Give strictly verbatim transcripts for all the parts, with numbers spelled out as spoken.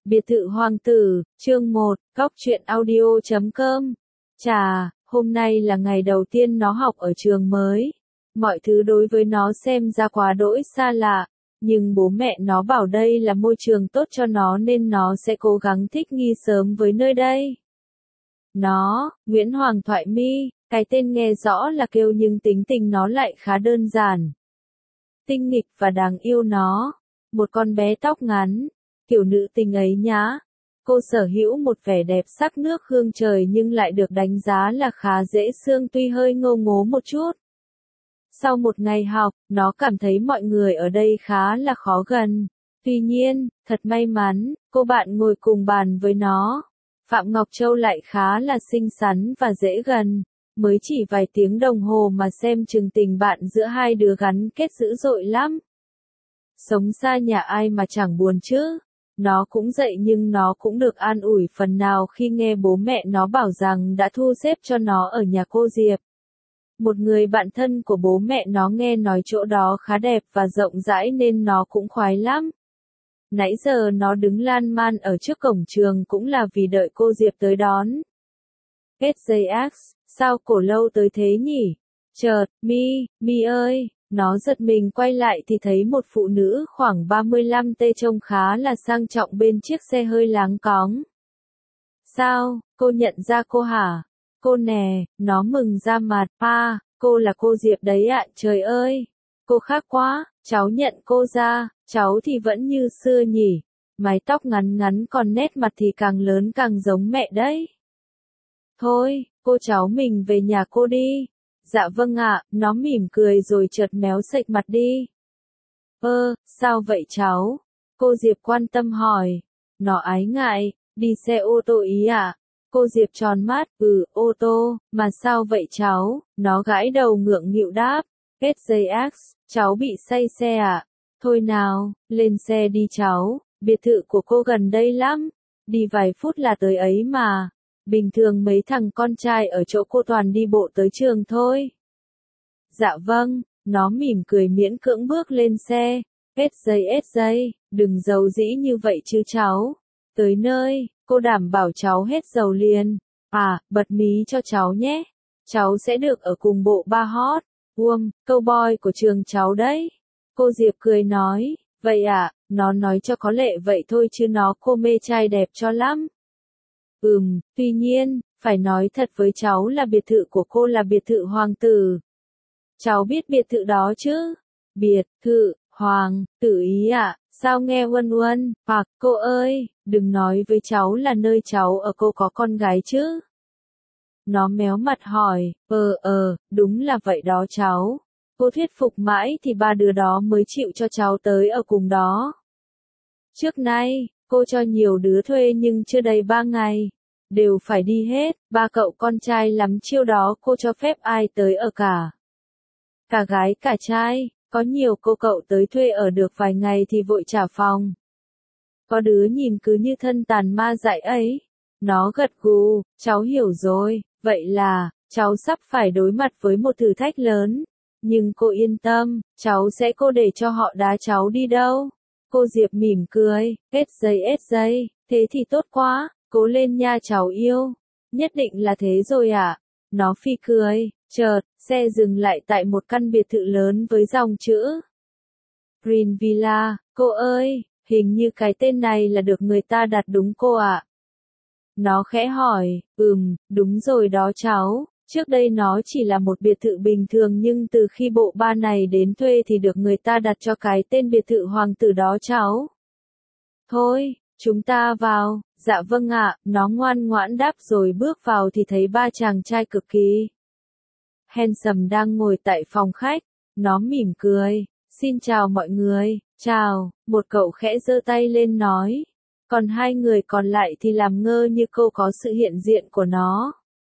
Biệt thự hoàng tử, chương một, góc truyện audio chấm com. Chà, hôm nay là ngày đầu tiên nó học ở trường mới. Mọi thứ đối với nó xem ra quá đỗi xa lạ, nhưng bố mẹ nó bảo đây là môi trường tốt cho nó nên nó sẽ cố gắng thích nghi sớm với nơi đây. Nó, Nguyễn Hoàng Thoại My, cái tên nghe rõ là kêu nhưng tính tình nó lại khá đơn giản. Tinh nghịch và đáng yêu nó, một con bé tóc ngắn. Kiểu nữ tình ấy nhá. Cô sở hữu một vẻ đẹp sắc nước hương trời nhưng lại được đánh giá là khá dễ thương tuy hơi ngô ngố một chút. Sau một ngày học, nó cảm thấy mọi người ở đây khá là khó gần. Tuy nhiên, thật may mắn, cô bạn ngồi cùng bàn với nó. Phạm Ngọc Châu lại khá là xinh xắn và dễ gần. Mới chỉ vài tiếng đồng hồ mà xem chừng tình bạn giữa hai đứa gắn kết dữ dội lắm. Sống xa nhà ai mà chẳng buồn chứ. Nó cũng dậy nhưng nó cũng được an ủi phần nào khi nghe bố mẹ nó bảo rằng đã thu xếp cho nó ở nhà cô Diệp. Một người bạn thân của bố mẹ nó nghe nói chỗ đó khá đẹp và rộng rãi nên nó cũng khoái lắm. Nãy giờ nó đứng lan man ở trước cổng trường cũng là vì đợi cô Diệp tới đón. ét gi ích, sao cổ lâu tới thế nhỉ? Chợt, My, My ơi! Nó giật mình quay lại thì thấy một phụ nữ khoảng ba mươi lăm tê trông khá là sang trọng bên chiếc xe hơi láng cóng. Sao, cô nhận ra cô hả? Cô nè, nó mừng ra mặt, pa, cô là cô Diệp đấy ạ, trời ơi! Cô khác quá, cháu nhận cô ra, cháu thì vẫn như xưa nhỉ, mái tóc ngắn ngắn còn nét mặt thì càng lớn càng giống mẹ đấy. Thôi, cô cháu mình về nhà cô đi. Dạ vâng ạ, nó mỉm cười rồi chợt méo sạch mặt đi. Ơ, sao vậy cháu? Cô Diệp quan tâm hỏi. Nó ái ngại, đi xe ô tô ý ạ. À? Cô Diệp tròn mắt, ừ, ô tô, mà sao vậy cháu? Nó gãi đầu ngượng nghịu đáp. ét gi ích, cháu bị say xe ạ. À? Thôi nào, lên xe đi cháu, biệt thự của cô gần đây lắm. Đi vài phút là tới ấy mà. Bình thường mấy thằng con trai ở chỗ cô toàn đi bộ tới trường thôi. Dạ vâng, nó mỉm cười miễn cưỡng bước lên xe. ét gi ét gi, đừng giàu dĩ như vậy chứ cháu. Tới nơi, cô đảm bảo cháu hết dầu liền. À, bật mí cho cháu nhé. Cháu sẽ được ở cùng bộ ba hot, Uông, câu boy của trường cháu đấy. Cô Diệp cười nói, vậy à, nó nói cho có lệ vậy thôi chứ nó cô mê trai đẹp cho lắm. Ừm, tuy nhiên, phải nói thật với cháu là biệt thự của cô là biệt thự hoàng tử. Cháu biết biệt thự đó chứ? Biệt thự, hoàng tử ý ạ, à? Sao nghe uân uân, hoặc, cô ơi, đừng nói với cháu là nơi cháu ở cô có con gái chứ? Nó méo mặt hỏi, ờ ờ, đúng là vậy đó cháu. Cô thuyết phục mãi thì ba đứa đó mới chịu cho cháu tới ở cùng đó. Trước nay, cô cho nhiều đứa thuê nhưng chưa đầy ba ngày. Đều phải đi hết, ba cậu con trai lắm chiêu đó cô cho phép ai tới ở cả. Cả gái cả trai, có nhiều cô cậu tới thuê ở được vài ngày thì vội trả phòng. Có đứa nhìn cứ như thân tàn ma dại ấy. Nó gật gù, cháu hiểu rồi, vậy là, cháu sắp phải đối mặt với một thử thách lớn. Nhưng cô yên tâm, cháu sẽ cô để cho họ đá cháu đi đâu. Cô Diệp mỉm cười, ét gi ét gi, thế thì tốt quá, cố lên nha cháu yêu. Nhất định là thế rồi ạ. À? Nó phi cười, chợt, xe dừng lại tại một căn biệt thự lớn với dòng chữ Green Villa, cô ơi, hình như cái tên này là được người ta đặt đúng cô ạ. À? Nó khẽ hỏi, ừm, đúng rồi đó cháu. Trước đây nó chỉ là một biệt thự bình thường nhưng từ khi bộ ba này đến thuê thì được người ta đặt cho cái tên biệt thự hoàng tử đó cháu. Thôi, chúng ta vào, dạ vâng ạ, nó ngoan ngoãn đáp rồi bước vào thì thấy ba chàng trai cực kỳ handsome đang ngồi tại phòng khách. Nó mỉm cười, xin chào mọi người, chào, một cậu khẽ giơ tay lên nói. Còn hai người còn lại thì làm ngơ như cô có sự hiện diện của nó.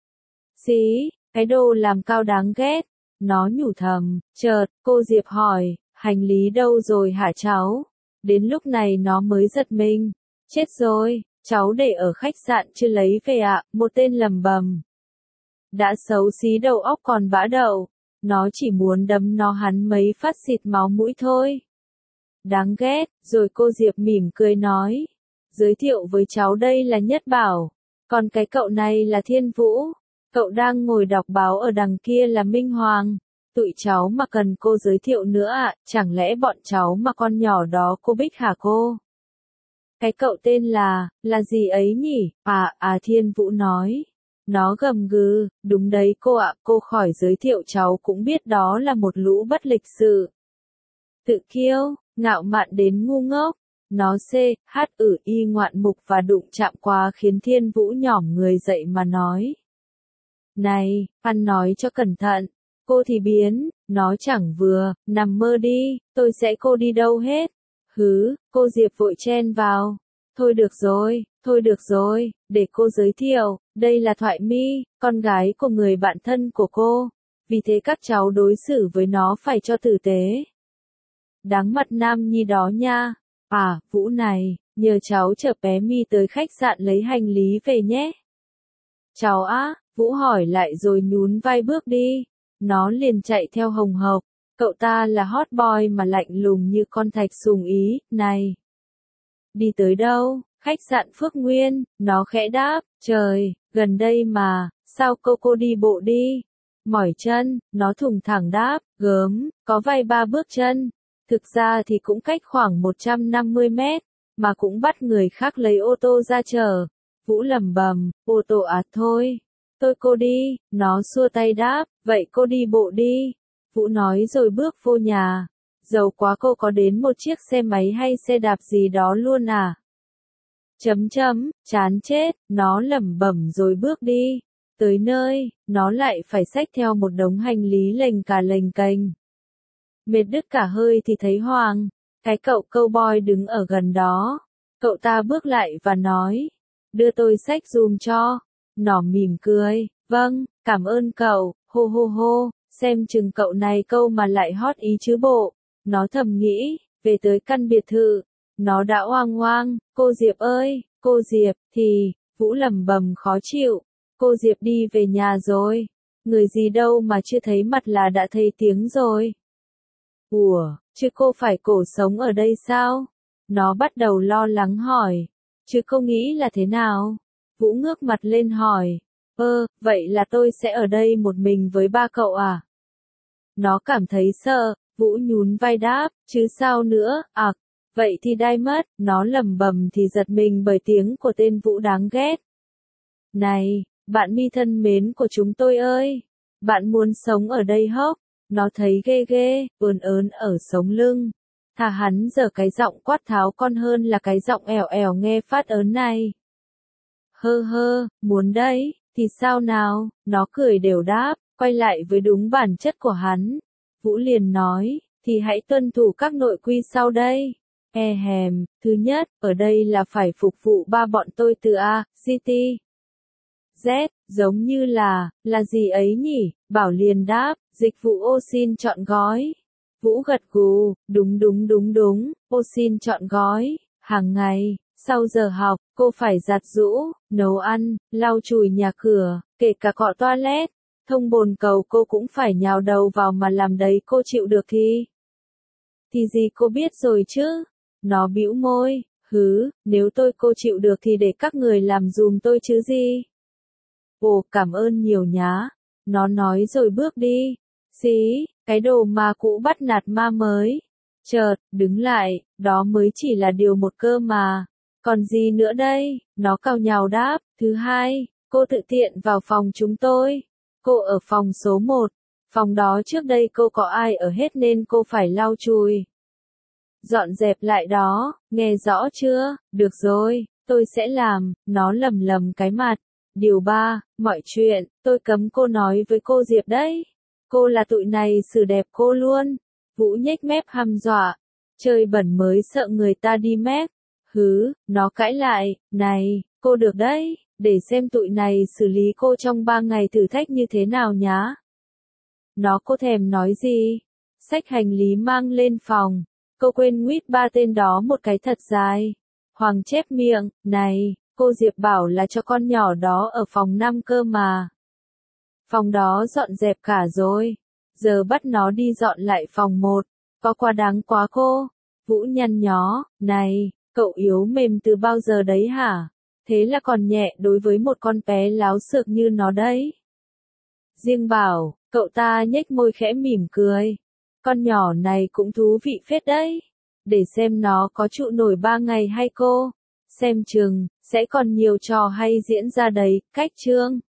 Xí, cái đồ làm cao đáng ghét. Nó nhủ thầm, chợt, cô Diệp hỏi, hành lý đâu rồi hả cháu? Đến lúc này nó mới giật mình. Chết rồi, cháu để ở khách sạn chưa lấy về ạ, à, một tên lầm bầm. Đã xấu xí đầu óc còn bã đậu. Nó chỉ muốn đấm nó hắn mấy phát xịt máu mũi thôi. Đáng ghét, rồi cô Diệp mỉm cười nói. giới thiệu với cháu đây là Nhất Bảo, còn cái cậu này là Thiên Vũ, cậu đang ngồi đọc báo ở đằng kia là Minh Hoàng. Tụi cháu mà cần cô giới thiệu nữa ạ, à? Chẳng lẽ bọn cháu mà con nhỏ đó cô Bích hả cô? Cái cậu tên là, là gì ấy nhỉ? À, à Thiên Vũ nói. Nó gầm gừ, đúng đấy cô ạ, cô khỏi giới thiệu cháu cũng biết đó là một lũ bất lịch sự. Tự kiêu, ngạo mạn đến ngu ngốc. Nó c, h, ử, y ngoạn mục và đụng chạm quá khiến Thiên Vũ nhỏm người dậy mà nói. Này, ăn nói cho cẩn thận. Cô thì biến, nó chẳng vừa, nằm mơ đi, tôi sẽ cô đi đâu hết. Hứ, cô Diệp vội chen vào. Thôi được rồi, thôi được rồi, để cô giới thiệu, đây là Thoại My, con gái của người bạn thân của cô. Vì thế các cháu đối xử với nó phải cho tử tế. Đáng mặt Nam Nhi đó nha. À, Vũ này, nhờ cháu chở bé My tới khách sạn lấy hành lý về nhé. Cháu á, Vũ hỏi lại rồi nhún vai bước đi. Nó liền chạy theo hồng hộc, cậu ta là hot boy mà lạnh lùng như con thạch sùng ý, này. Đi tới đâu? Khách sạn Phước Nguyên, nó khẽ đáp, trời, gần đây mà, sao cô cô đi bộ đi? Mỏi chân, nó thùng thẳng đáp, gớm, có vài ba bước chân. Thực ra thì cũng cách khoảng một trăm năm mươi mét, mà cũng bắt người khác lấy ô tô ra chở. Vũ lẩm bẩm, ô tô à thôi. Tôi cô đi, nó xua tay đáp, vậy cô đi bộ đi. Vũ nói rồi bước vô nhà. Giàu quá cô có đến một chiếc xe máy hay xe đạp gì đó luôn à? Chấm chấm, chán chết, nó lẩm bẩm rồi bước đi. Tới nơi, nó lại phải xách theo một đống hành lý lềnh cả lềnh kềnh. Mệt đứt cả hơi thì thấy Hoàng, cái cậu cowboy đứng ở gần đó. Cậu ta bước lại và nói, đưa tôi xách giùm cho. Nó mỉm cười, vâng, cảm ơn cậu, hô hô hô, xem chừng cậu này câu mà lại hot ý chứ bộ. Nó thầm nghĩ, về tới căn biệt thự, nó đã oang oang, cô Diệp ơi, cô Diệp, thì, Vũ lẩm bẩm khó chịu, cô Diệp đi về nhà rồi, người gì đâu mà chưa thấy mặt là đã thấy tiếng rồi. Ủa, chứ cô phải cổ sống ở đây sao? Nó bắt đầu lo lắng hỏi, chứ cô nghĩ là thế nào? Vũ ngước mặt lên hỏi, ơ, vậy là tôi sẽ ở đây một mình với ba cậu à? Nó cảm thấy sợ, Vũ nhún vai đáp, chứ sao nữa, à, vậy thì đai mất, nó lẩm bẩm thì giật mình bởi tiếng của tên Vũ đáng ghét. Này, bạn My thân mến của chúng tôi ơi, bạn muốn sống ở đây hốc? Nó thấy ghê ghê, ớn ớn ở sống lưng. Thà hắn giờ cái giọng quát tháo con hơn là cái giọng ẻo ẻo nghe phát ớn này. Hơ hơ, muốn đấy, thì sao nào, nó cười đều đáp, quay lại với đúng bản chất của hắn. Vũ liền nói, thì hãy tuân thủ các nội quy sau đây. E hèm, thứ nhất, ở đây là phải phục vụ ba bọn tôi từ A, G, T, Z, giống như là, là gì ấy nhỉ, Bảo liền đáp, dịch vụ ô xin chọn gói. Vũ gật gù, đúng đúng đúng đúng, ô xin chọn gói, hàng ngày. Sau giờ học, cô phải giặt giũ, nấu ăn, lau chùi nhà cửa, kể cả cọ toilet, thông bồn cầu cô cũng phải nhào đầu vào mà làm đấy cô chịu được thì. Thì gì cô biết rồi chứ? Nó bĩu môi, hứ, nếu tôi cô chịu được thì để các người làm dùm tôi chứ gì. Ồ, cảm ơn nhiều nhá. Nó nói rồi bước đi. Xí, cái đồ ma cũ bắt nạt ma mới. Chợt, đứng lại, đó mới chỉ là điều một cơ mà. Còn gì nữa đây? Nó cào nhào đáp. Thứ hai, cô tự tiện vào phòng chúng tôi. Cô ở phòng số một. Phòng đó trước đây cô có ai ở hết nên cô phải lau chùi. Dọn dẹp lại đó, nghe rõ chưa? Được rồi, tôi sẽ làm. Nó lầm lầm cái mặt. Điều ba, mọi chuyện, tôi cấm cô nói với cô Diệp đấy. Cô là tụi này xử đẹp cô luôn. Vũ nhếch mép hăm dọa. Chơi bẩn mới sợ người ta đi mép. Hứ, nó cãi lại, này, cô được đấy, để xem tụi này xử lý cô trong ba ngày thử thách như thế nào nhá. Nó cô thèm nói gì? Xách hành lý mang lên phòng. Cô quên nguyết ba tên đó một cái thật dài. Hoàng chép miệng, này, cô Diệp bảo là cho con nhỏ đó ở phòng năm cơ mà. Phòng đó dọn dẹp cả rồi. Giờ bắt nó đi dọn lại phòng một. Có quá đáng quá cô. Vũ nhăn nhó, này, Cậu yếu mềm từ bao giờ đấy hả? Thế là còn nhẹ đối với một con bé láo xược như nó đấy. Riêng Bảo, cậu ta nhếch môi khẽ mỉm cười. Con nhỏ này cũng thú vị phết đấy. Để xem nó có trụ nổi ba ngày hay cô. Xem chừng, sẽ còn nhiều trò hay diễn ra đấy, cách Trương.